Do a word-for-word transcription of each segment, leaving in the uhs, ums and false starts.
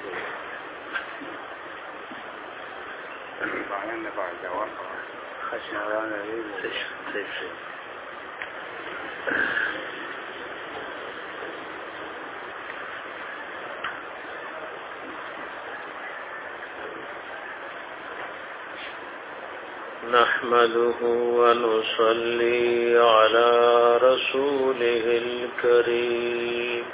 نحمده ونصلي على رسوله الكريم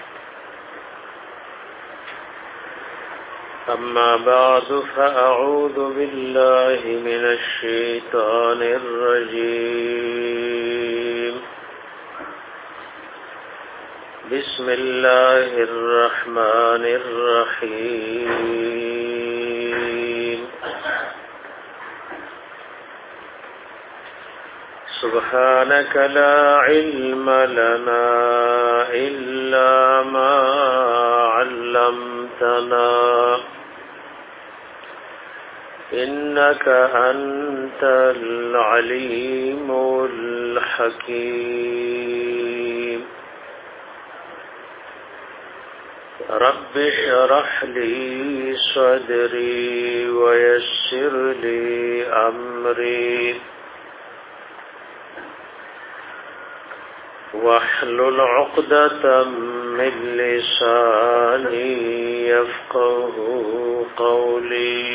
أما بعد فأعوذ بالله من الشيطان الرجيم بسم الله الرحمن الرحيم سبحانك لا علم لنا إلا ما علمتنا إنك أنت العليم الحكيم رب اشرح لي صدري ويسر لي أمري واحلل عقدة من لساني يفقه قولي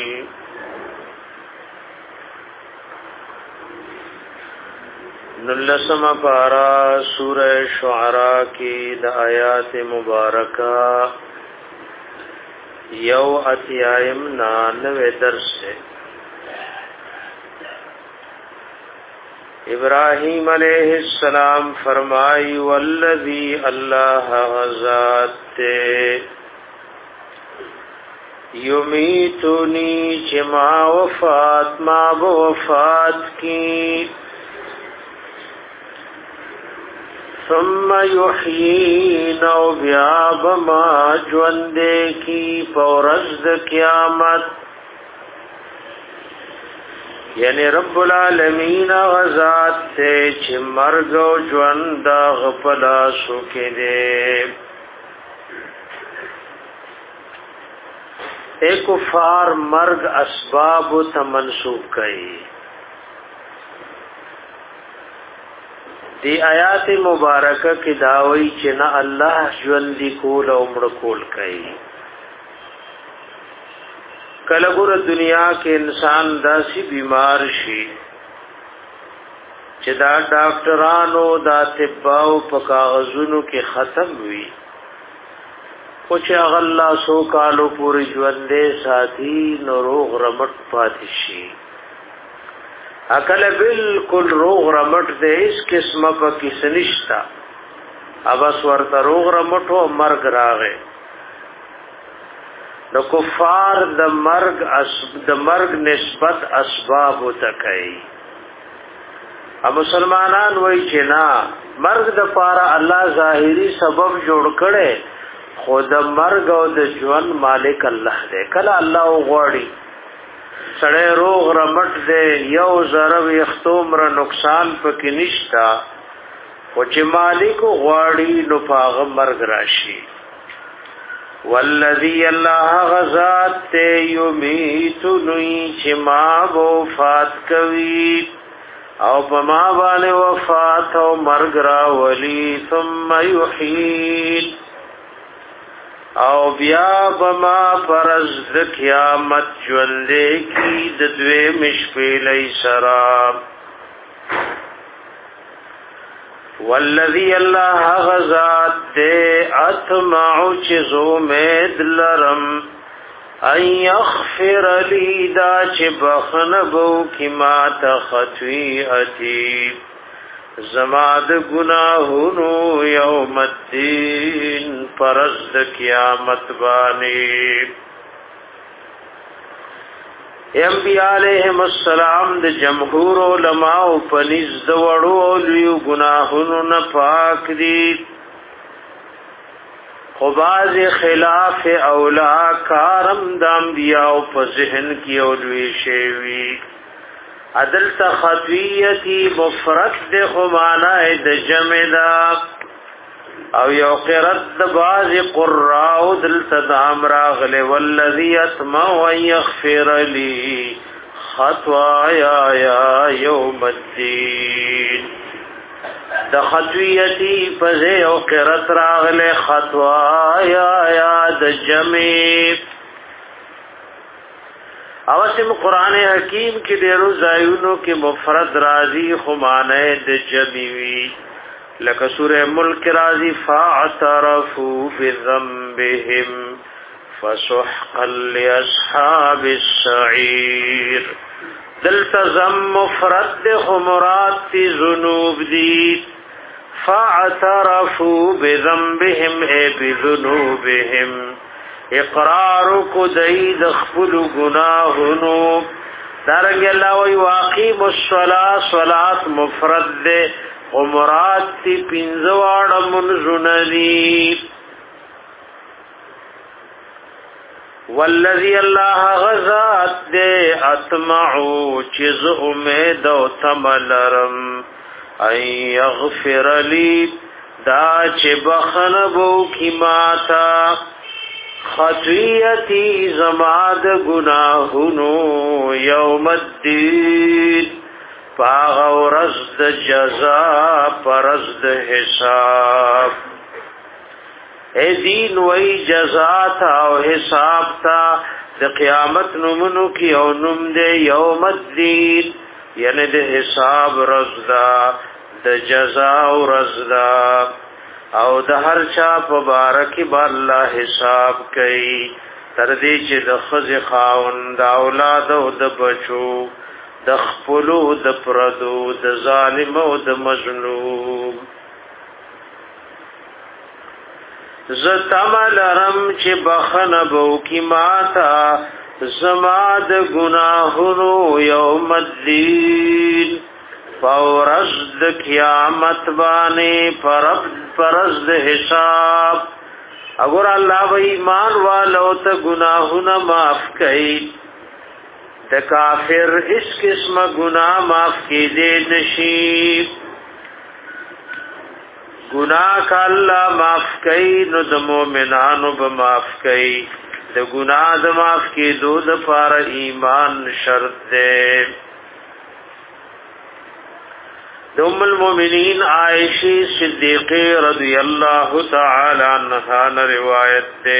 نلسم پارا سورہ شعراء کی دا آیات مبارکہ یو اتیائم نانوے درس سے ابراہیم علیہ السلام فرمائی والذی اللہ غزات یمیتنی چما وفات ما بوفات کی ثم یحیین و بیاب ما جوندے کی پورزد قیامت یعنی رب العالمین غزات تے چھ مرگ و جوند غپلا سکے دے اے کفار مرگ اسباب تمنسوب کئی دی آیات مبارکہ کی دعوی چھ نہ اللہ جوندی کول و عمر کول کئی کلګور دنیا کې انسان داسي بیمار شي چې دا ډاکټرانو دا طباو په کاغذونو کې ختم وي خو چې الله سو کالو پوری ژوندې ساتي نو روغ رمټ پاتې شي عقل بالکل روغ رمټ دې اس قسمه په کې سنشتا اوس ورته روغ رمټو مرګ راغې د کفار د مرگ د مرگ نسبت اسباب تکای ا مسلمانان وای چې نا مرگ د پاره الله ظاهری سبب جوړ کړي خود مرگ او د ژوند مالک الله دی کله الله غواړي سړی روغ رمټ دی یو ذره یختوم را نقصان پکې نشتا او چې مالک غواړي نو پاغه مرگ راشي والذی اللہ غزات یمیتنی چما وفات کوي او بما باندې وفات او مرګ را ولی ثم یحیی او بیا بما فرض د قیامت ژوندې کی د دوی مشپلې سراب والذی اللہ غزات دے اتمع چزو مید لرم ان یغفر لی دا چ بخنبو کی ما تخطویعتی زماد گناہونو یوم الدین پرزد قیامت بانی انبیاء علیہم السلام د جمهور علماء پنځ د وړو لوی گناهونو نه پاک دي خو باز خلاف اولا کارم د انبیاء په ذهن کې اولوي شوی عدل تخطیتی مفرد د خو معنا د جمع دا او یو قرات د باز قراء دلته د امراغل والذي اسمع ويغفر لي خطايا يا يوم الدين د خطویتی پزه او قرات راغله خطايا یا د جمع اوسم قران حکیم کې ډیرو ځایونو کې مفرد راضی خمانه د جمعوي لکه سوره ملک راضی فاعترفوا بذنبهم فسحقا لاصحاب السعير دلتزم مفرد خمرات ذنوب دی فاعترفوا بذنبهم اي بذنوبهم اقرار کو دید خپل گناهونو دارنګ الله وی واقیم الصلاة صلات مفرد ده عمرات تی پینزواڑ منزنلی والذی اللہ غزات دے اتمعو چیز امید و تملرم ان یغفر لی دا چه بخنبو کی ماتا خطیتی زماد گناہنو یوم الدین پاغ و رزد جزا پرزد حساب اے دین وی جزا تا و حساب تا د قیامت نمونو کی او نم دے یوم الدین یعنی د حساب رزدا د جزا و رزدا او د هر چا پبارکی با اللہ حساب کئی تردی چی د خز خاون د اولاد و د بچو د خپلو د پردو د ظالم او د مظلوم زتمل رم چې بخنبو کی ماتا زما د گناهونو یوم الدین فورز د قیامت باندې پرب پرز د حساب اگر الله و ایمان والو ته گناهونه معاف کړي د کافر اس قسم گناہ معاف کی دے نشیب گناہ کا اللہ معاف کئی نو د مومنانو با معاف کئی د گناہ د معاف کی دو د پار ایمان شرط دے د ام المومنین عائشی صدیقی رضی اللہ تعالی عنہ روایت دے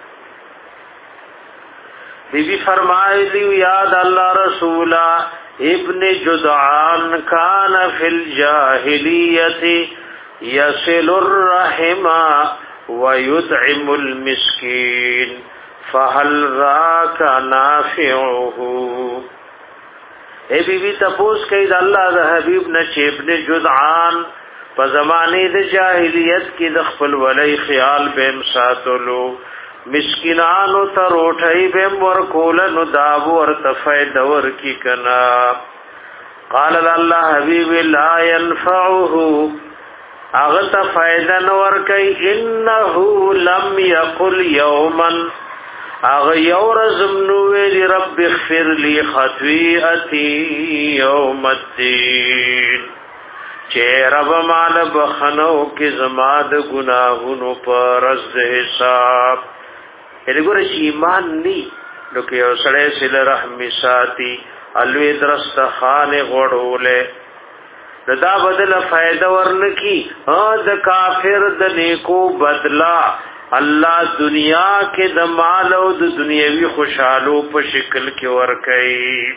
بی بی فرمائے لی یاد اللہ رسولا ابن جدعان کان فی الجاہلیت یصل الرحم ویدعم المسکین فهل ذاک نافعه اے بی بی تپوس کئی دا اللہ دا حبیب نچے ابن جدعان پا زمانے دا جاہلیت کی دخپل ولی خیال بیم ساتلو مسکینانو تا روٹھئی بیم ورکولنو دابو ورتفید ورکی کنا قال اللہ حبیب لا ینفعه اغتا فیدن ورکی انہو لم یقل یوما اغ یورزم نویلی رب اغفر لی خطویعتی یوم الدین چه رب مال بخنو کی زماد گناہونو پر رزد حساب یعنی گوره چی ایمان نی نو که یو سڑے سل رحمی ساتی الوی درست خان غڑولے دا بدل فائدہ ورنکی دا کافر دا نیکو بدلا اللہ دنیا کے دا مال او دا دنیاوی خوشحالو پا شکل کی ورکی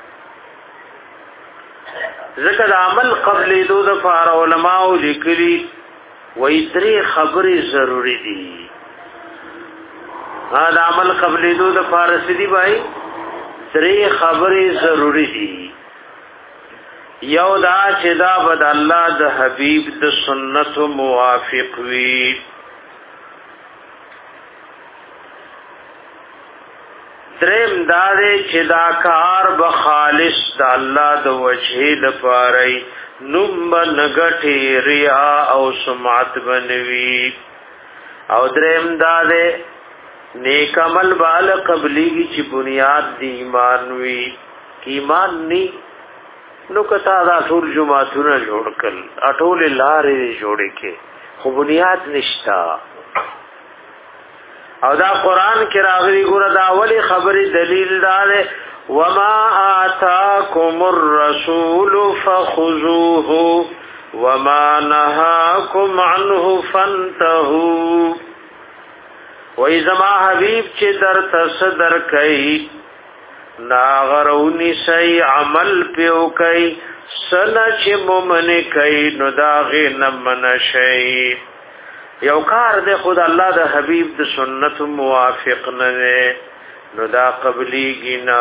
ذکر عمل قبل دو دا فار علماء لکلی ویتری خبری ضروری دی ہاں دا عمل قبل دو دا فارسی دی بھائی تری خبری ضروری دی یو دا چې دا بد الله د حبیب د سنت موافق وی درم دا دې چې دا کار به خالص د الله د وجه د پاره نوم نغټي ریا او سمعت بنوي او درم دا دې نیک عمل بال قبلی کی بنیاد دی ایمان وی ایمان نی نو کتا دا ټول جمعهونه جوړ کړل اټول لارې جوړې کې خو بنیاد نشتا. او دا قرآن کی راغلی ګوره دا اولی خبری دلیل دار وما آتاکم الرسول فخذوه وما نهاکم عنه فانتهوا. وی زما حبیب چې در تصدر کئی ناغرونی سی عمل پیو کئی سنا چې مومن کئی نو داغی نمن شئی. یو کار دے خود اللہ دا حبیب دا سنت موافق ننے نو دا قبلی گنا.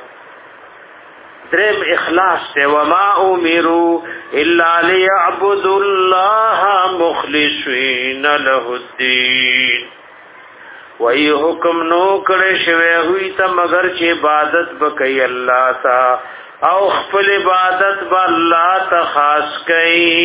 درم اخلاص تے وما امروا الا ليعبدوا الله مخلصين له الدين. وہی حکم نو کړي شوی ہوئی تا مگر چې عبادت بکئی اللہ تا او خپل عبادت با اللہ تا خاص کئی.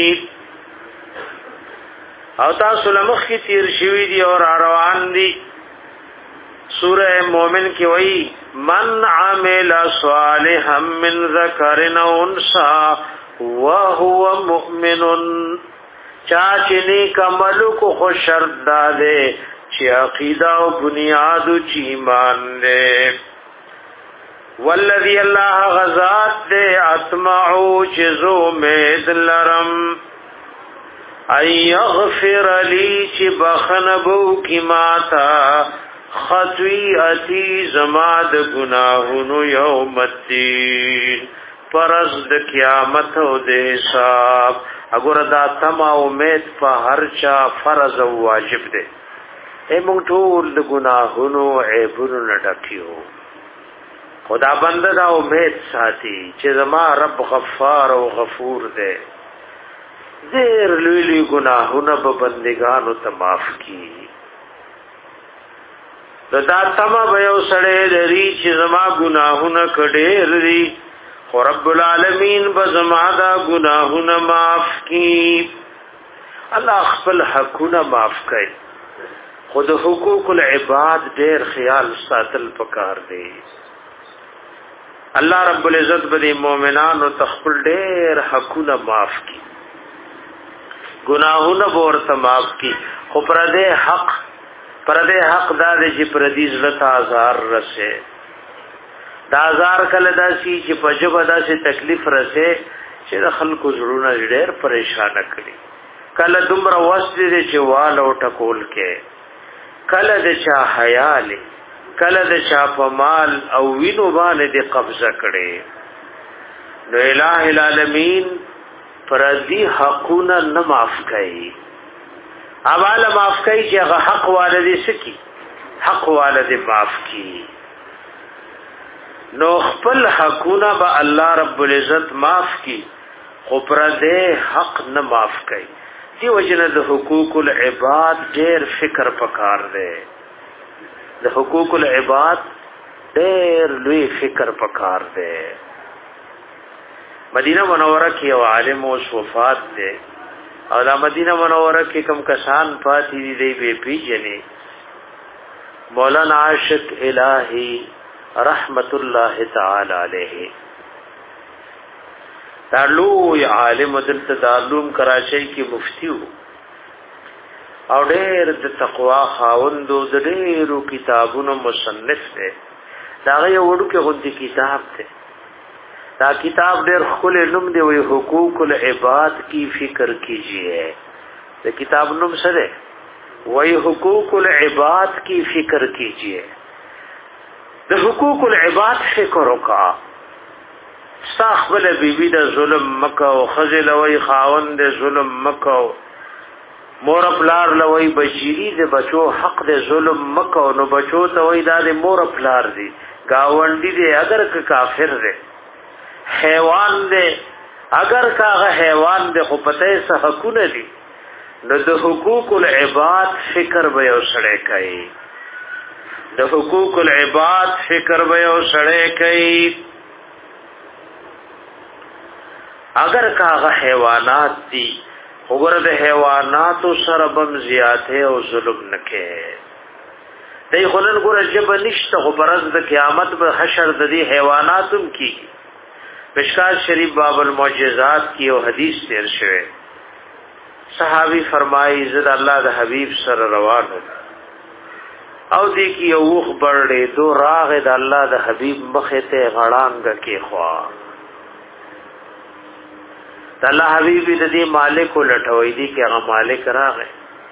او تاسو لمخ کی تیر شوی دی اور روان دی سورہ مومن کی وئی من عمل صالحا من ذکر او انثى وهو مؤمن. چاچنی کمل کو خوش شرط دادے چی عقیدہ و بنیاد چی ایمان دے. والذی اللہ غزات دے اتمعو چیزو مید لرم ای یغفر لی چی بخنبو کی ماتا خطویعتی زماد گناہنو یوم الدین پرزد قیامت و دے حساب. اگر دا تما امید پا ہر چا فرض و واجب دے. اے مونږ ټول د ګناهونو عیبونو نه ډکیو. خدا بنده دا امید ساتي چې زما رب غفار او غفور دی. ډېر لوی لوی ګناهونه به بندګانو ته معاف کړي. دا تمه به یو سړی لري چې زما ګناهونه کډېر دي خو رب العالمین به زما دا ګناهونه معاف کړي. الله خپل حقونه معاف کړي. خود حقوق العباد دیر خیال ساتل پکار دی. اللہ رب العزت بدی مومنان و تخپل دیر حقونا معاف کی گناہونا بورتا معاف کی. خو پردے حق پردے حق دا دے چی پردی زلط آزار رسے. دا آزار کل دا سی چی پجب دا سی تکلیف رسے چی دا خلقو زرونا دیر پریشان کری. کل دمرا وست دے چی والا و ٹکول کے کله د چا حیال کله د چا په مال او وینو باندې د قبضه کړي. نو الٰه العالمین پردي حقونه نه معاف کوي. اواله معاف کوي چې هغه حق والدي سکی حق والدي معاف کوي. نو خپل حقونه به الله رب العزت معاف کوي خو پردي حق نه معاف کوي. دی وجنه د حقوق العباد ډېر فکر پکار دی. د حقوق العباد ډېر لوی فکر پکار دی. مدینه منوره کې یو عالم او وفات دی او د مدینه منوره کې کوم کسان پاتې دي دی به پیژنې. مولانا عاشق الہی رحمت الله تعالی علیه دارلوی عالم دلته دارلوم کراچۍ کې مفتی وو او ډېر د تقوا خاوند او د ډېرو کتابونو مصنف دی. دا یو وړو کې غوندي کتاب دی. دا کتاب ډېر خپل نوم دی وی حقوق العباد کی فکر کیجیے. دا کتاب نوم څه دی؟ وی حقوق العباد کی فکر کیجیے. د حقوق العباد فکر وکا. استخبل بیبی دا ظلم مکو خزل وی خاوند دا ظلم مکو مور پلار لوی بشیری دا بچو حق دا ظلم مکو نو بچو تا وی دا دا مور پلار دی گاوندی دی اگر که کافر دی حیوان دی اگر که آغا حیوان دی خو پتہ سا حقون دی نو دا حقوق العباد فکر بیو سڑے کئی. دا حقوق العباد فکر بیو سڑے کئی. اگر کاغه حیوانات دي وګوره د حیواناتو سره بم زیاته او ظلم نکې. دای خلن ګوره جب نشته خو پرز د قیامت به حشر د دې حیواناتم کی. مشکات شریف باب المعجزات کی او حدیث تیر شوه صحابي فرمایي زه د الله د حبيب سره روانو او دې کې یو وخ برړې دو راغ د الله د حبيب مخه ته غړانګ کې خوا د الله حبيب دې مالک ولټوي دي کې هغه مالک راغی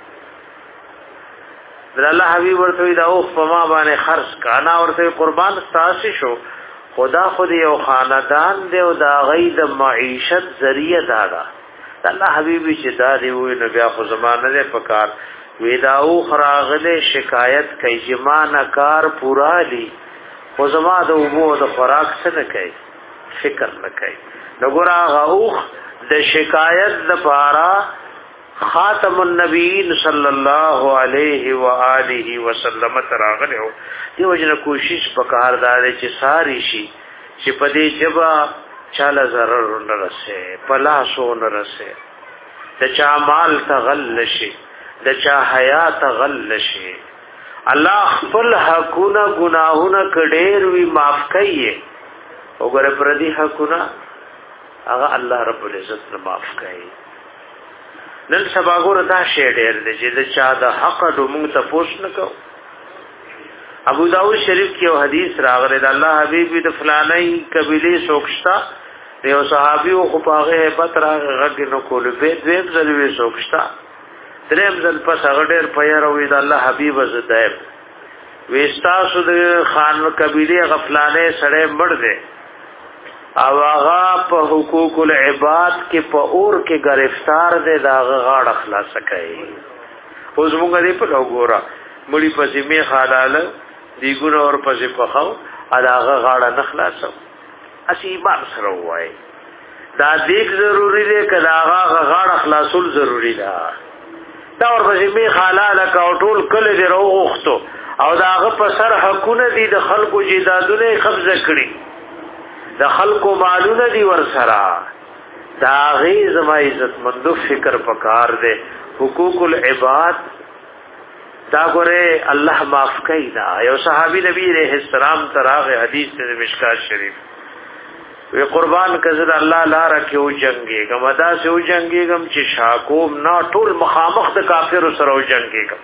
د الله حبيب ورته دا اوخ په ما باندې خرج کانا ورته قربان ستاسي شو خدا خود یو خاندان دی او دا غي د معیشت ذریعہ دادا الله حبیبی چې دا دی وې نو بیا خو زمانه له پکار وې دا او خراغله شکایت کوي جمانه کار پورا لی خو زما د وبو د خوراک څه نه کوي فکر نه کوي وګورا غوخ د شکایت د پارا خاتم النبیین صلی الله علیه و آله وسلم تراغله دیو جن کوشش وکړ دا چې ساری شي چې پدې جبا چاله zarar نه رسه پلاسو نه رسه د چا مال تغل شي د چا حیا تغل شي الله خپل حقونه گناهونه کډېر وی معاف کوي وګوره پردي حقونه هغه الله رب العزت نه معاف کوي نن سبا ګوره دا شی ډېر دی چې د چا د حق دومره تاسو نه کو ابو داؤد شریف کې یو حدیث راغلی د الله حبیب د فلانای قبیله سوکشتا یو صحابي او خپاغه hebat راغی نو کول به دویم ځلوي سوکشتا دریم ځل پس هغه ډېر پیر وې د الله حبیب زدایب وېستا سود خان قبیله غفلانه سړې مړ دې او هغه په حقوق العباد کې په اور کې گرفتار دې دا غاړه خلاص کړي اوس موږ دې په لوګورا مړی پسې می خالاله دی ګور اور پسې پخاو اداغه غاړه نه خلاصو اسی بار سره وای دا دیک ضروری دی کدا هغه غاړه خلاصول ضروری ده دا اور پسې می خالاله کا ټول کله دی روغختو او داغه په سر حقونه دي د خلکو جیدادونه قبضه کړي د خلکو مالونه دي ور سره دا غي زما عزت مندو فکر پکار دے حقوق العباد دا ګوره الله معاف کوي دا یو صحابي نبی رحم السلام تراغ حدیث ته مشکات شریف وی قربان کزر الله لار کې او جنگي غمدا سے او جنگي غم چې شاکوم نا ټول مخامخ د کافر سره او جنگي غم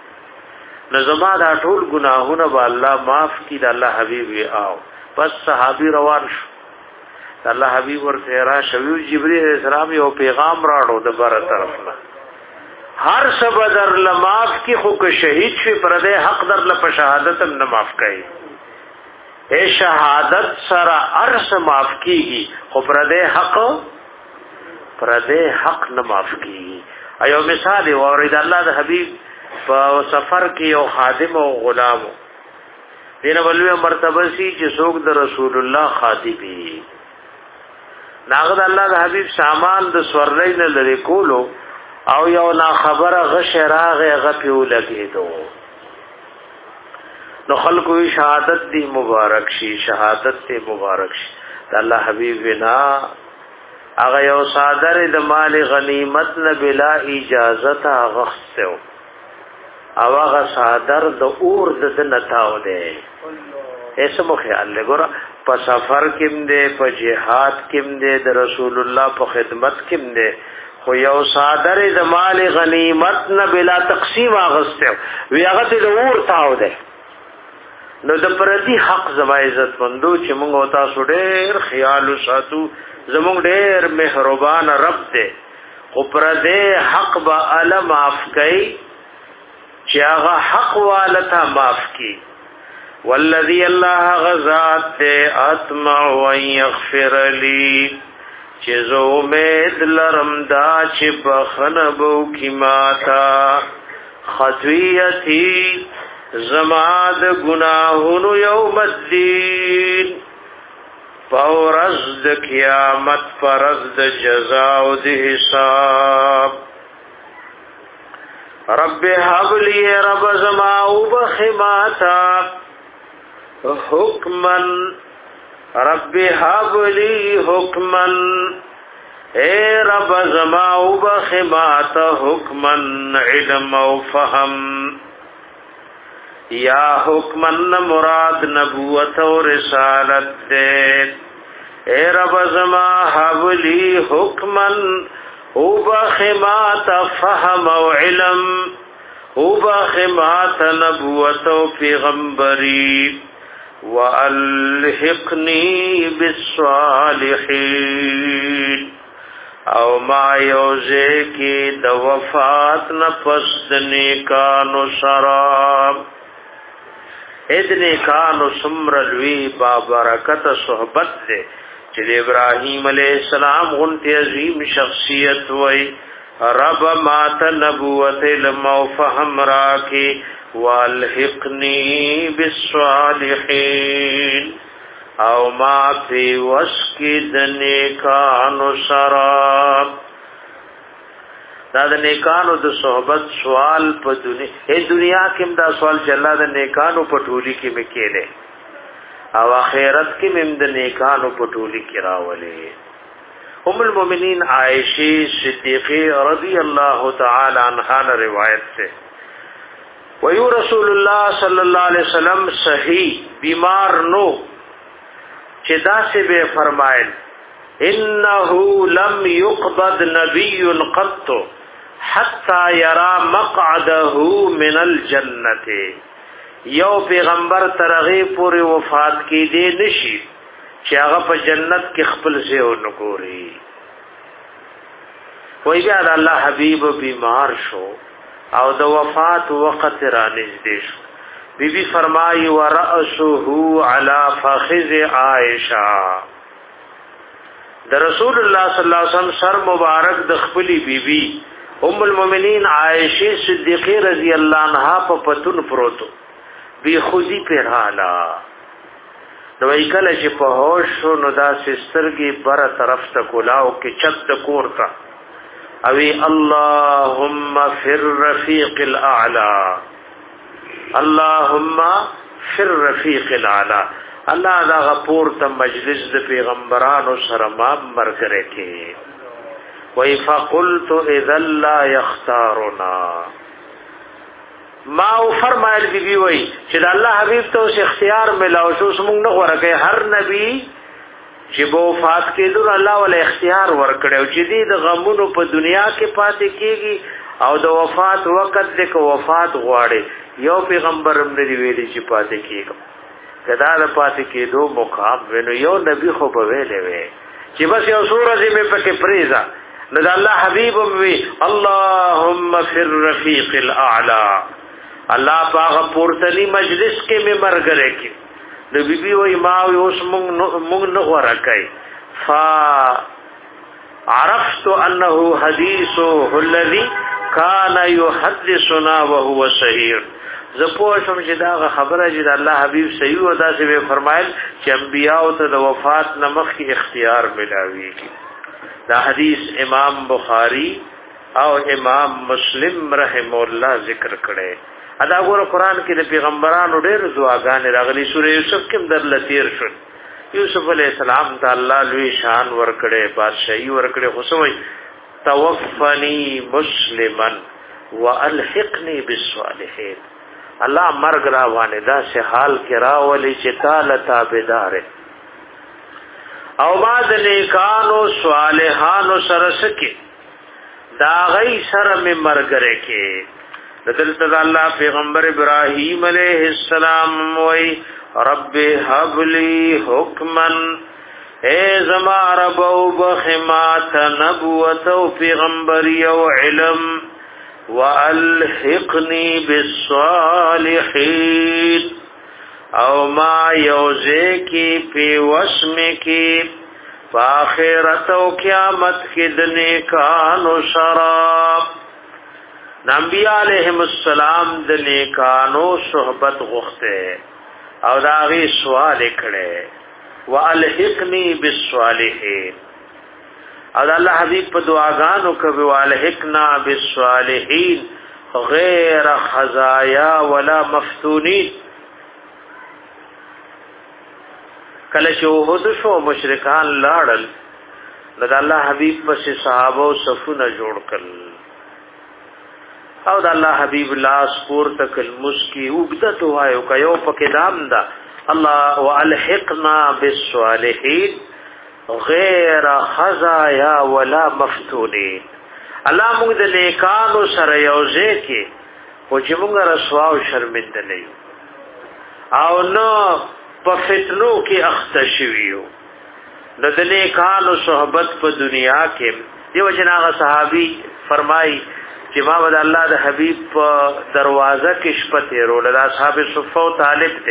نظما دا ټول گناهونه به الله معاف کړي د الله حبيب وی آو بس صحابي روان شو الله حبيب ورته را شوی جبريل السلام یو پیغام راړو د بار طرف نه هر څه بدر لماف کی خو که شهید شي پر دې حق در ل په شهادت نه معاف کړي اے شهادت سره ارس معاف کیږي خو پر دې حق پر دې حق نه معاف کیږي ایو مثال اورید الله د حبیب په سفر کې یو خادم او غلام دینه ولوی مرتبه سي چې څوک د رسول الله خادمي ناغد الله د حبیب سامان د سورلې نه لري کولو او یو نا خبره غش راغه غپیو لګیدو نو خلقو شهادت دی مبارک شي شهادت دی مبارک شي الله حبیب ونا هغه یو صادر د مال غنیمت نه بلا اجازه غخصو او هغه صادر د اور د نتاو دی ایسمو خیال لګورا په سفر کې دې په جهاد کې دې د رسول الله په خدمت کې دې خو یو صادر د مال غنیمت نه بلا تقسیم اغسته وی هغه ته د اور تاو دی نو د پردي حق زما عزت مندو چې موږ وتا سړي خیال ساتو زموږ ډېر مهربان رب دې خو پردي حق به ال معاف کوي چې هغه حق والتا معاف کوي والذي الله غزات اتمع وان يغفر لي چې زه امید لرم دا چې بخنبو کی ماتا خطویتی زماد گناہونو یوم الدین پورز د قیامت پرز د جزا او د حساب رب حب لی رب زما او بخماتا حکمن رب حب لی حکمن اے رب زما او بخماتا حکمن علم او فهم یا حکمن مراد نبوت و رسالت دے اے رب زما حب لی حکمن او بخمات فهم او علم او بخمات نبوت او پیغمبری والحقنی بالصالحین او ما یوزے کی د وفات نفس نیکانو شراب اذ نیکانو سمرلوی بابرکت صحبت سے چل ابراہیم علیہ السلام غنتی عظیم شخصیت وی رب مات نبوت علم و فهم راکی والحقنی بالصالحین او ما فی وسکی دنیکانو سراب دا د نیکانو د صحبت سوال په دنیا ای دنیا کې دا سوال چې الله د نیکانو په ټولي کې مکیله او آخرت کې مم د نیکانو په ټولي کې راولې ام المؤمنین عائشہ صدیقہ رضی اللہ تعالی عنہا روایت سے ویو رسول اللہ صلی اللہ علیہ وسلم صحیح بیمار نو چدا سے بے فرمائل انه لم يقبض نبي قط حتى يرى مقعده من الجنه یو پیغمبر ترغی پوری وفات کی دی نشي چې هغه په جنت کې خپل ځای ونګوري وای بیا الله حبیب بیمار شو او د وفات وخت را نږدې شو بی بی فرمای ورأسه علی فخذ عائشہ د رسول الله صلی الله علیه وسلم سر مبارک د خپلی بی بی ام المؤمنین عائشہ صدیقہ رضی اللہ عنہا په پتون پروتو بی خودی پر حالا نو ایکل چې په هوش شو نو دا سسترګي بر طرف ته کولاو کې چت کور کا اوی اللهم فی الرفیق الاعلى اللهم فی الرفیق الاعلى الله دا غفور ته مجلس د پیغمبرانو سره ما مرګره کې وای فقلت اذا لا یختارنا ما او فرمایل بی بی وای چې د الله حبیب ته اوس اختیار ملاو شو موږ نه ورکه هر نبی چې بو وفات کېدو الله ول اختیار ورکړو چې دې د غمونو په دنیا کې پاتې کېږي او د وفات وخت دې کو وفات غواړي یو پیغمبر هم نه ویلي چې پاتې کېږي کدا د پاتې کېدو مقام ونو یو نبی خو په ویلې وي چې بس یو سورې مې پکې پریزا نو د الله حبیب وی اللهم فی الرفیق الاعلى الله پاک پورتنی مجلس کې مې مرګره کې نو بی بی وای ما اوس مونږ نه ورکای فا عرفت انه حدیثه الذي كان يحدثنا وهو صحيح زپو شم چې دا خبره چې الله حبیب صحیح و دا څه فرمایل چې انبیاء ته د وفات نمخ کی اختیار ملاویږي دا حدیث امام بخاری او امام مسلم رحم الله ذکر کړي ادا ګور قرآن کې د پیغمبرانو ډېر دعاګانې راغلي سورې یوسف کې در لتیر شو یوسف علی السلام ته الله لوی شان ورکړي بادشاہي ورکړي خصوصي توفنی مسلما والحقنی بالصالحین الله مرګ را باندې دا سه حال کې راولي چې تعالی تابعدار او بعد نیکانو صالحانو سره سکه دا غي سره می مرګره کې دلته الله پیغمبر ابراهیم علیہ السلام وی رب هب لی حکما اے زما رب او بخمات نبوت او پیغمبری او علم والحقنی بالصالحین او ما یوزے کی پی وسم کی فآخرت و قیامت کی دنیکانو شراب نبیاء علیہم السلام دنیکانو صحبت غختے او داغی سوال اکڑے والحقنی بالصالحین او دا اللہ حبیب پا دعاگانو کبی والحقنا بالصالحین غیر خزایا ولا مفتونین کله چې وحد شو مشرکان لاړل د الله حبيب پس صحابه او صفونه جوړ کړل او د الله حبيب لاس پور تکل مسکی وګدت وایو کيو پکې دام دا الله والحقنا بالصالحين غیر خزايا ولا مفتونين الله موږ د نیکانو سره یوځای کې او چې موږ رسوا او شرمنده نه یو او نو په فتنو کې اخته شویو. نو د نیکانو صحبت په دنیا کې دیو جناغه صحابي فرمای چې ما ود الله د حبيب په دروازه کې شپه تیرول د اصحاب صفه او طالب ته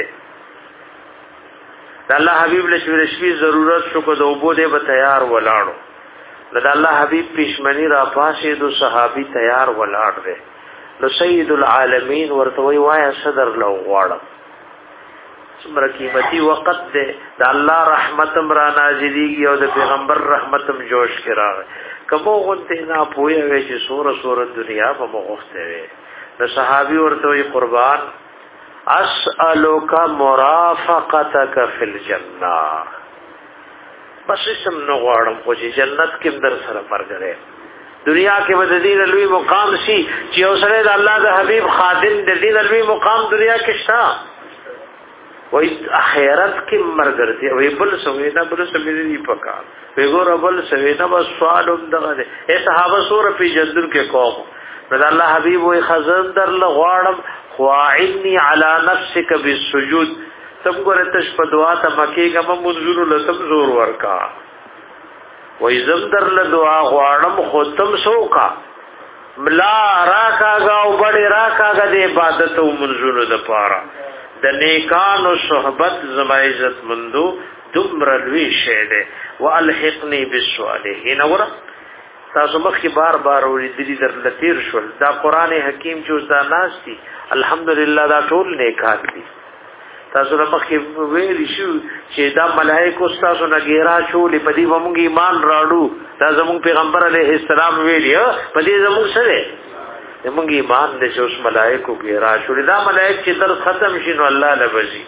د الله حبيب له شپې ضرورت شو کو د وبو دې به تیار ولاړو. د الله حبيب پښمنی را پاسې دو صحابي تیار ولاړ دي. نو سید العالمین ورته وی وایا صدر لو غواړم څومره قیمتي وخت دی د الله رحمت را نازلېږي او د پیغمبر رحمت هم جوش کې راغی. کومو غونته نه پوهه وي چې سوره سوره دنیا په مغفته وي. د صحابي ورته وی قربان اسالک مرافقتک فی الجنه بس اسم نو غواړم خو چې جنت کې در سره مرګره دنیا کې ودین لوی مقام شي چې اوسره د الله د حبيب خادم د دین لوی مقام دنیا کې شته وای اخرت کې مرګرته وای بل سوې نه بل سوې نه پکا وګور بل سوې نه بس سوالوم دغه اے صحابه سور په جندر کې قوم رضی الله حبيب وای خزن در لغواړم خواعني على نفسك بالسجود تم ګره تش په دعا ته مکیګه منظور لتم زور ورکا وای زم در له دعا غواړم ختم سوکا ملا راکاګه او بڑے راکاګه د عبادت او منظور د پاره د نیکانو صحبت زما عزت مندو دمر لوی شه ده والحقنی بالصالحین. اور تاسو مخکې بار بار ورېدلی در لتیر شول دا قران حکیم چې دا ناس دي الحمدلله دا ټول نیکان دي. تاسو مخکې ویلی شو چې دا ملائکه تاسو نه ګیرا شولې په دې موږ ایمان راړو دا زموږ پیغمبر علیه السلام ویلی په دې زموږ سره موږ ایمان دې چې اوس ملائکه ګیرا شولې دا ملائکه چې در ختم شینو الله لبزي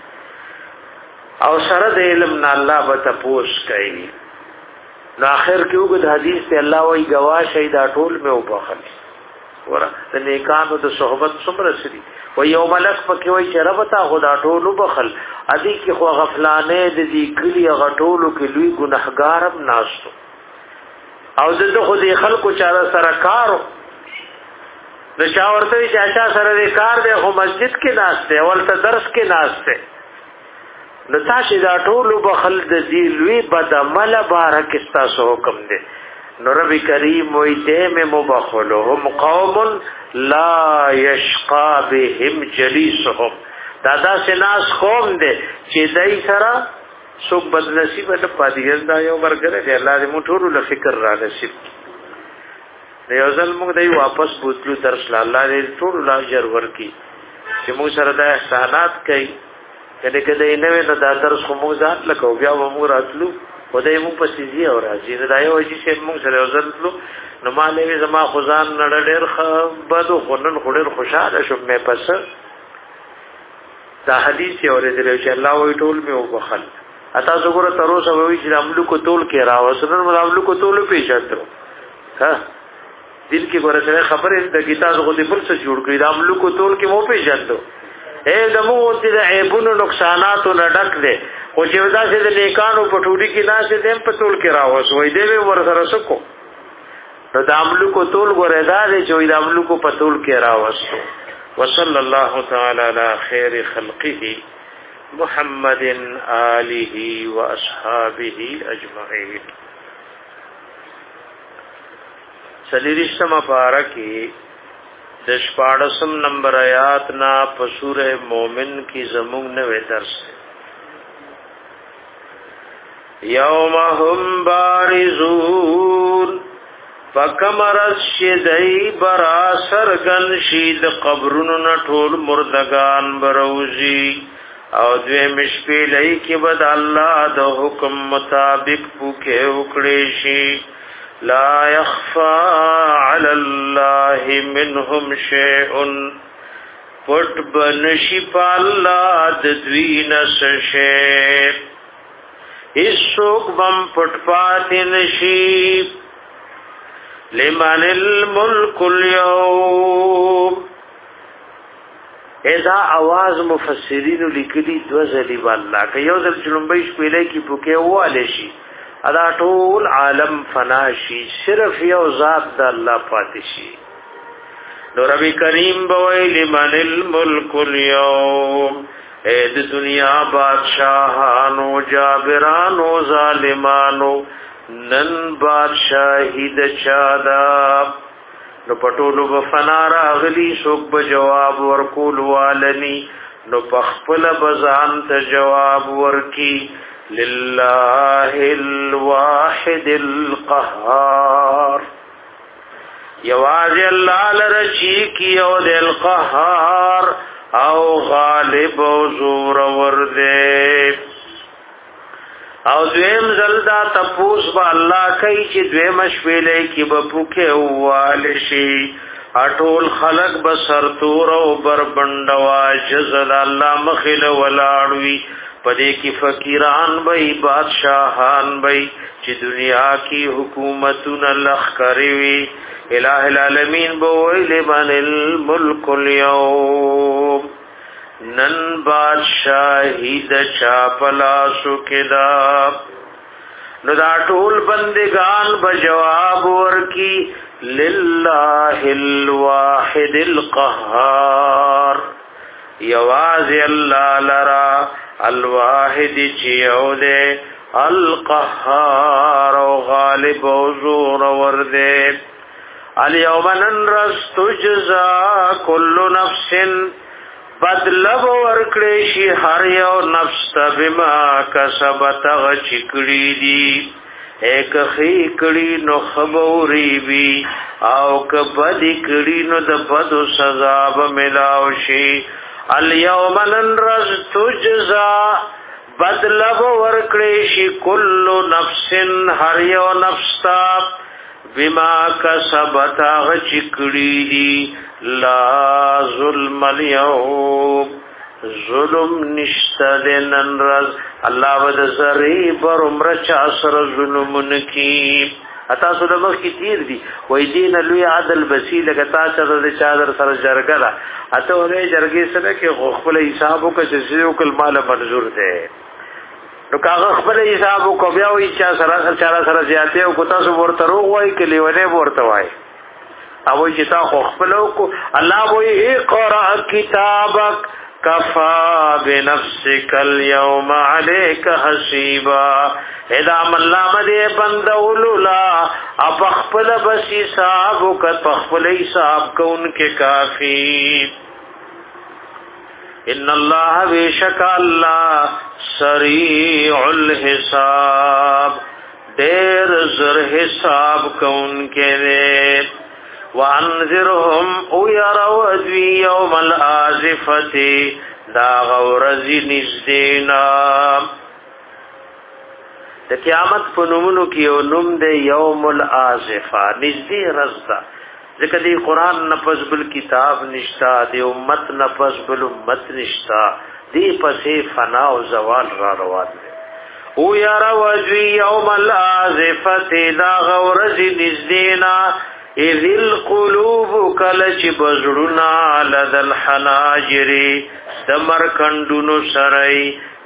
او سره د علم نه الله به تپوس کوي. نو اخر کې وګد حدیث ته الله وایي گواه شهید ټول مې وبخل ورا د نیکانو د صحبت څومره سړي و یو ملک پکې وایي چې رب ته خدا ټول وبخل ادي کې خو غفلانه د دې کلی غټولو کې لوی ګناهګارم ناشتو او دغه خو دې خلکو چاره سره کارو د چا ورته چې اچھا سره دې کار دی خو مسجد کې ناشته ولته درس کې ناشته نو تاسو دا ټول وبخل د دې لوی بدعمل بارک تاسو حکم دی. نو رب کریم وی دې مې مبخلهم قوم لا یشقى بهم جلیسهم دا دا سناس قوم دې چې دای سره څوک بد نصیب ته پاتې دا یو ورګره دی الله دې موږ ټول له فکر را نصیب دی. یو ځل موږ دای واپس بوتلو درس الله دې ټول لا اجر ورکي چې موږ سره د احسانات کوي کله کله یې نه نو دا درس خو موږ ځات لکو بیا موږ راتلو خدای موږ په سيزي او راځي دا یو چې موږ سره وزلو نو مالې زما خزان نړ ډېر خبدو خنن خډر خوشاله شوم مې پس دا حدیث اورېدل چې الله وی ټول مې وبخل اته زګوره تر اوسه وی چې عملو کو تول کې راوسنن عملو کو تول پیښاتو ها دل کې ګوره سره خبره د کتاب غو دې بل څه جوړ کړی دا عملو کو تول کې مو پیښاتو اے دمو چې د عیبونو نقصاناتو نه ډک دي او چې ودا چې د نیکانو په ټوډي کې ناس دې په تول کې راوس وای دې ور سره سکو نو د عملو کو تول ګوره دا دې چې د عملو کو په تول کې راوستو. وصلی الله تعالی علی خیر خلقه محمد آله واصحابه اجمعین. سلیریشتم پارکی د شپاړسم نمبر آیات نا په سورہ مومن کی زمون نوې درس یوم هم بارزون فکمرس شدئی برا سرگن شید قبرون نټول مردگان بروزی او دوی مشپی لئی کی بد اللہ د حکم مطابق پوکے اکڑی شی لا يخفى على الله منهم شيء پټ بنشي پالا د دوی نسشه هیڅوک بم پټ پات نشي لمن الملك اليوم اذا आवाज مفسرین لیکلي دو ځلې والله که یو ځل چلمبې شپېلې کې پوکې واله شي ادا ټول عالم فنا شي صرف یو ذات د الله پاتې شي نو رب کریم بوئی لمن الملک اليوم اے د دنیا بادشاہانو جابرانو ظالمانو نن بادشاہی د چادا نو پټولو بفنا راغلی سوک بجواب ورکول والنی نو پخپل بزان ته جواب ورکی لله الواحد القهار یواز الله لرچی کیو دل قهار او غالب او زور ورده او دویم زلدا تپوس با الله کوي چې دویم شویلې کې بپوکه والشي اټول خلق بسر تور او بربندوا جزل الله مخل ولاړوي پدې کې فقیران وای بادشاہان وای چې دنیا کی حکومتونه لخ کوي الہ العالمین بوئی لمن الملک اليوم نن بادشاہی د چاپلاسو کدا نو دا ټول بندگان بجواب ورکی للہ الواحد القهار یواز اللہ لرا الواحد چیو دے القهار و غالب و زور ورده الیوم ننرس تجزا کل نفس بدلب ورکړی شي هر یو نفس بما کسبت غچکړی دی ایک خی کړي نو خبوري وی او کبدی کړي نو د بدو سزا به ملاو شي الیوم ننرز تجزا بدلب ورکړی شي کل نفس هر یو نفس تا بما کسبت غچکړی دی لا ظلم اليوم ظلم نشتدنن رز اللہ ود زری بر عمر چاسر ظلمن کی اتا سو دمخ کی تیر دی وی دین لوی عدل بسی لگتا چادر دی چادر سر جرگلا اتا ہونے جرگی سنے کہ خپل حسابو کا جزیو کل مال منظور دے نو کاغه خپل حسابو کو بیا وی چا سره چارا سره زیاته او کو تاسو ورته روغ وای کلی ونه ورته وای او چې تا خو خپلو کو الله وی اقرا کتابک کفا بنفسک اليوم عليك حسیبا اذا ملامد بندوللا اب خپل بس حساب کو خپل حساب کو ان کے کافی ان الله بیشک الله سریع الحساب دیر زر حساب کون کے دے وانذرهم او یرو ادوی یوم الآزفتی دا غورزی نزدینا دا قیامت پنومنو کیو نم دے یوم الآزفا نزدی رزدہ ذکر دی قرآن نفذ بالکتاب نشتا دی امت نفذ بالامت نشتا دی پسی فنا و زوال را روان دے او یرا وجوی یوم الآزفت دا غورزی نزدینا اذ القلوب کلچ بزرنا لدل حناجری دمر کندونو سرائی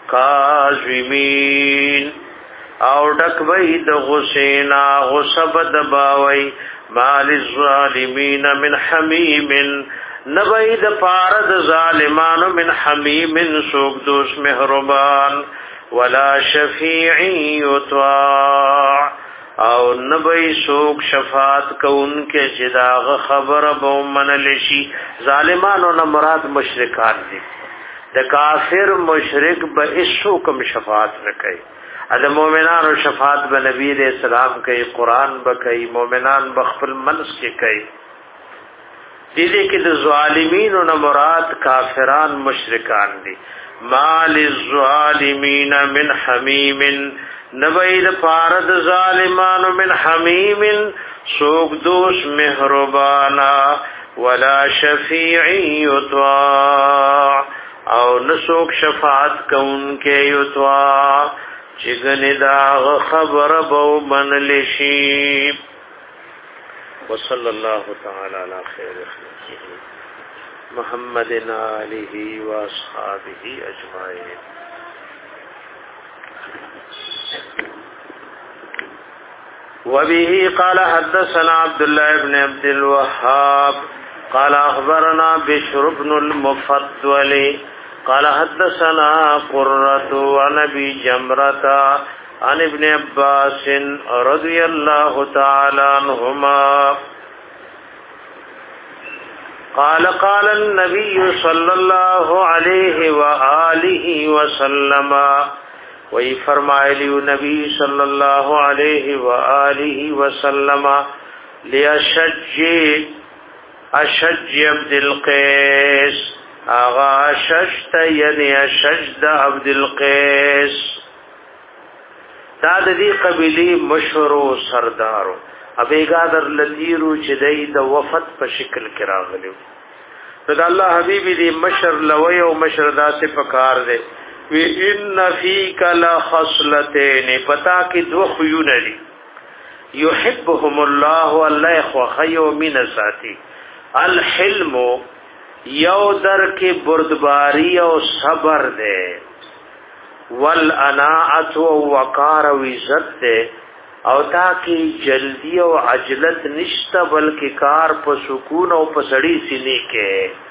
کازویمین او ڈکوی دا غسینا غصب دباوی مال الظالمین من حمیم نبید پارد ظالمان من حمیم سوک دوس محربان ولا شفیعی یطواع او نبی سوک شفاعت کون کے جداغ خبر بو منلشی ظالمانو نمراد مشرکان دی دا کافر مشرک با اسو کم شفاعت نکئی اد مومنان و شفاعت با نبی علیہ السلام کئی قرآن با کئی مومنان بخفل منس کے کئی دیدے کہ دا ظالمین و نمراد کافران مشرکان دی مال الظالمین من حمیم نبید پارد ظالمان من حمیم سوک دوس محربانا ولا شفیعی یطواع او نسوک شفاعت کون کے یطواع چگن داغ خبر بو من لشیب وصلی اللہ تعالی علی خیر خلقه محمد آلہ و اصحابہ اجمعین وبه قال حدثنا عبد الله بن عبد الوهاب قال اخبرنا بشر بن المفضل قال حدثنا قرة عن ابي جمرة عن ابن عباس رضي الله تعالى عنهما قال قال النبي صلى الله عليه وآله وسلم وی فرمائلی نبی صلی اللہ علیہ وآلہ وسلم لیشج اشج عبد القیس آغا اشجت یعنی اشجد عبد القیس داد دی قبیلی مشورو سردارو ابیگا در لدیرو چدئی دا وفد پا شکل کراغلیو دا اللہ حبیبی دی مشر لوی و مشر دا سے پکار دے وی ان فیک لخصلتین پتا کی دو خیون لی یحبهم اللہ اللہ خوخی و من ساتی الحلم یو در کی بردباری و صبر دے والاناعت و وقار و عزت دے او تاکی جلدی و عجلت نشتا بلکہ کار پا سکون و پا سڑی سینے کے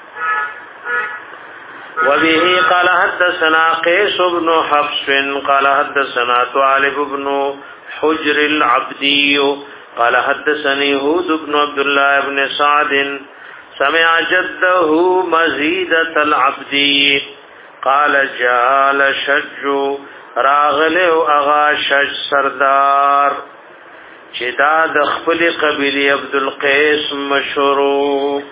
وبه قال حدثنا قيس بن حفص قال حدثنا طالب بن حجر العبدي قال حدثني هود بن عبد الله بن سعد سمع جده مزيدة العبدي قال جال شج راغل اغا شج سردار چدا د خپل قبیله عبد القیس مشهور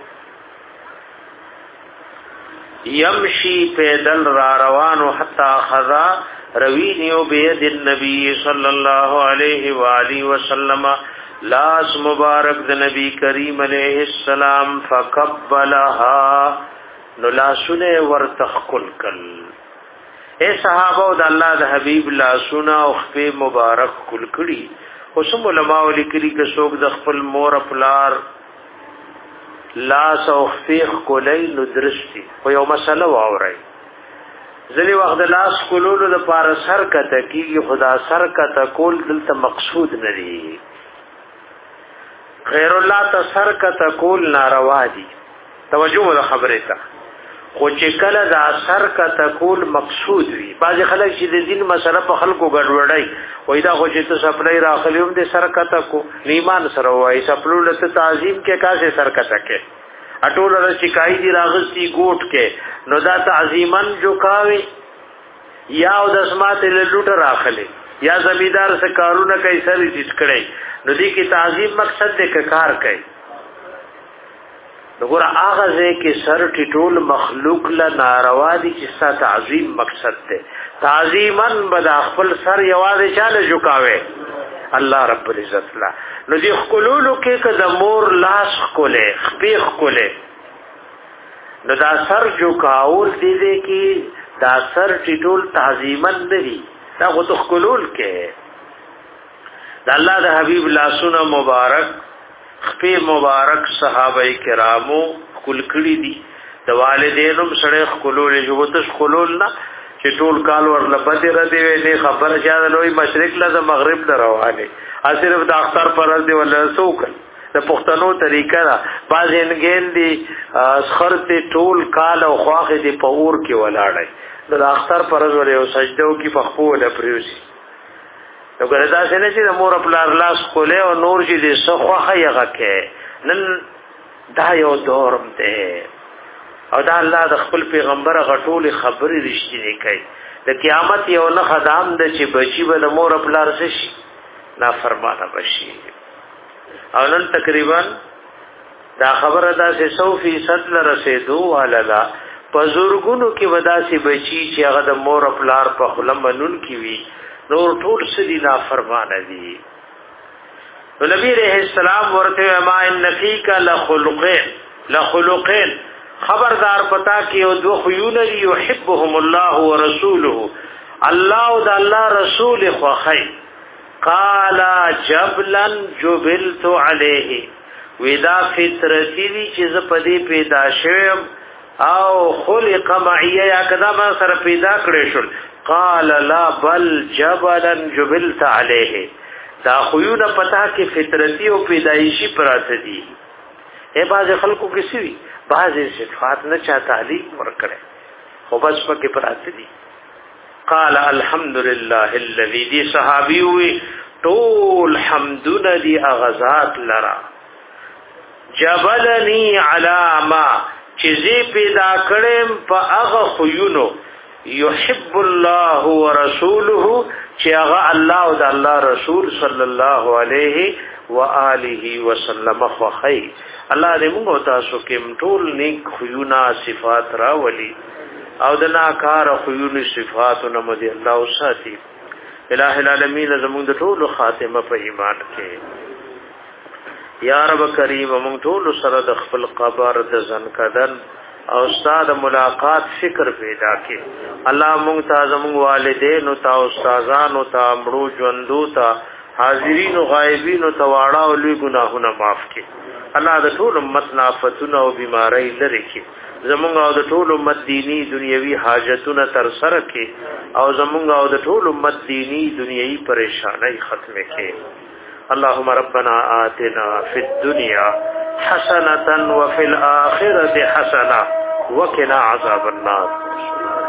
یمشی پیدل را روانو حتی خذا روینیو بید النبی صلی اللہ علیہ وآلہ وسلم لاس مبارک د نبی کریم علیہ السلام فقبلها نلاسن ورتخکل کل اے صحابہ د اللہ د حبیب لاسونا اخفی مبارک کل کلی خصم علماء لکلی که سوک د خپل مور پلار لاس او خفیخ کولی نو درستی خو یو مسئله واورئ ځلې وخت د لاس کولولو د پاره سر کته کیږي خدا سر کته کول دلته مقصود نه دی غیر الله ته سر کته کول ناروا دي توجه ول خبره ته خو چې کله د سر کته کول مقصود وي بعض خلک چې د دین مسله په خلکو ګډوډای وای دا خو چې ته سپلای راخلیوم د سر کته کو ایمان سره وای سپلول ته تعظیم کې کاسه سر کته کې اټول را شکای دی راغستی ګوټ کې نو دا تعظیمن جو کاوي یا د اسمات له لوټ راخلی یا زمیدار سے کارونه کوي سر دې کړي نو دې کې تعظیم مقصد دې کار کوي نګور هغه ځکه سر ټټول مخلوق له ناروا دي چې ستا تعظیم مقصد ده تعظیمن بد خپل سر یوازې چاله جوکاوي الله رب العزت لا نو دي خلولو کې کده مور لاس کوله خپيخ کوله نو دا سر جوکاول دي دي کې دا سر ټټول تعظیمن دي دا غو تخلول کې دا الله د حبيب لاسونه مبارک خپې مبارک صحابه کرامو کل کړي دي د والدینم سره خلول جو ته خلول نه چې ټول کال ورل بده را دی ویلې خبره چا لوی مشرق له مغرب ته روانه ا صرف د اختر پر دی ولا سوک د پښتنو طریقه را باز انګین دي خرته ټول کال او خواخه دي په اور کې ولاړی د اختر پر ورې او سجدو کې په خپل له پریوسی نو ګردا څنګه چې مور خپل لاس کوله او نور چې دې سخوخه یغه کې نن دا یو دورم ته او دا الله د خپل پیغمبر غټول خبرې رښتینی کوي د قیامت یو نه خدام د چې بچي به د مور خپل راشي نافرمانه بشي او نن تقریبا دا خبره دا سه سو فیصد لرسېدو وللا پزورګونو کې وداسي بچي چې هغه د مور خپل په خلمنون کې وي نور ټول سدي نا فرمانه دي نو نبی رحم السلام ورته ما ان فیک لخلقین لخلقین خبردار پتا کې او دو خيون يحبهم الله ورسوله الله او د الله رسول خو خي قال جبلا جبلت عليه ودا فطرتي دي چې ز پدې پیدا شوم او خلق معي یا کدا ما سره پیدا کړې شول قال لا بل جبلا جبلت عليه دا خوونه پتا کې فطرتي او پیدایشي پراته دي. اے باز خلکو کې سوي باز صفات نه چا تعلیق ورکړي خو بس پکې پراته دي. قال الحمد لله الذي دي صحابي وي طول حمدنا دي اغزات لرا جبلني على ما چیزی پیدا کړم په هغه خوونو يحب الله ورسوله چې هغه الله او د الله رسول صلی الله علیه و آله وسلم خوخی. الله دې موږ تاسو کې ټول نیک خوونه صفات راولي او د ناکار خوونه صفاتونه مو دې الله وساتي. الہ العالمین زموږ د ټول خاتمه په ایمان کې. یا رب کریم موږ ټول سره د خپل قبر د زنکدن او استاد ملاقات فکر پیدا کړي. الله مونږ ته زموږ والدین او تا استادان او تا امرو ژوندو ته حاضرین او غایبین او تواړه او لوی ګناهونه معاف کړي. الله د ټول امت نافتونه او بیماری لري کړي. زموږ او د ټول امت دینی دنیوي حاجتونه تر سره کړي او زموږ او د ټول امت دینی دنیوي پریشانای ختم کړي. اللهم ربنا آتنا في الدنيا حسنة وفي الآخرة حسنة وقنا عذاب النار.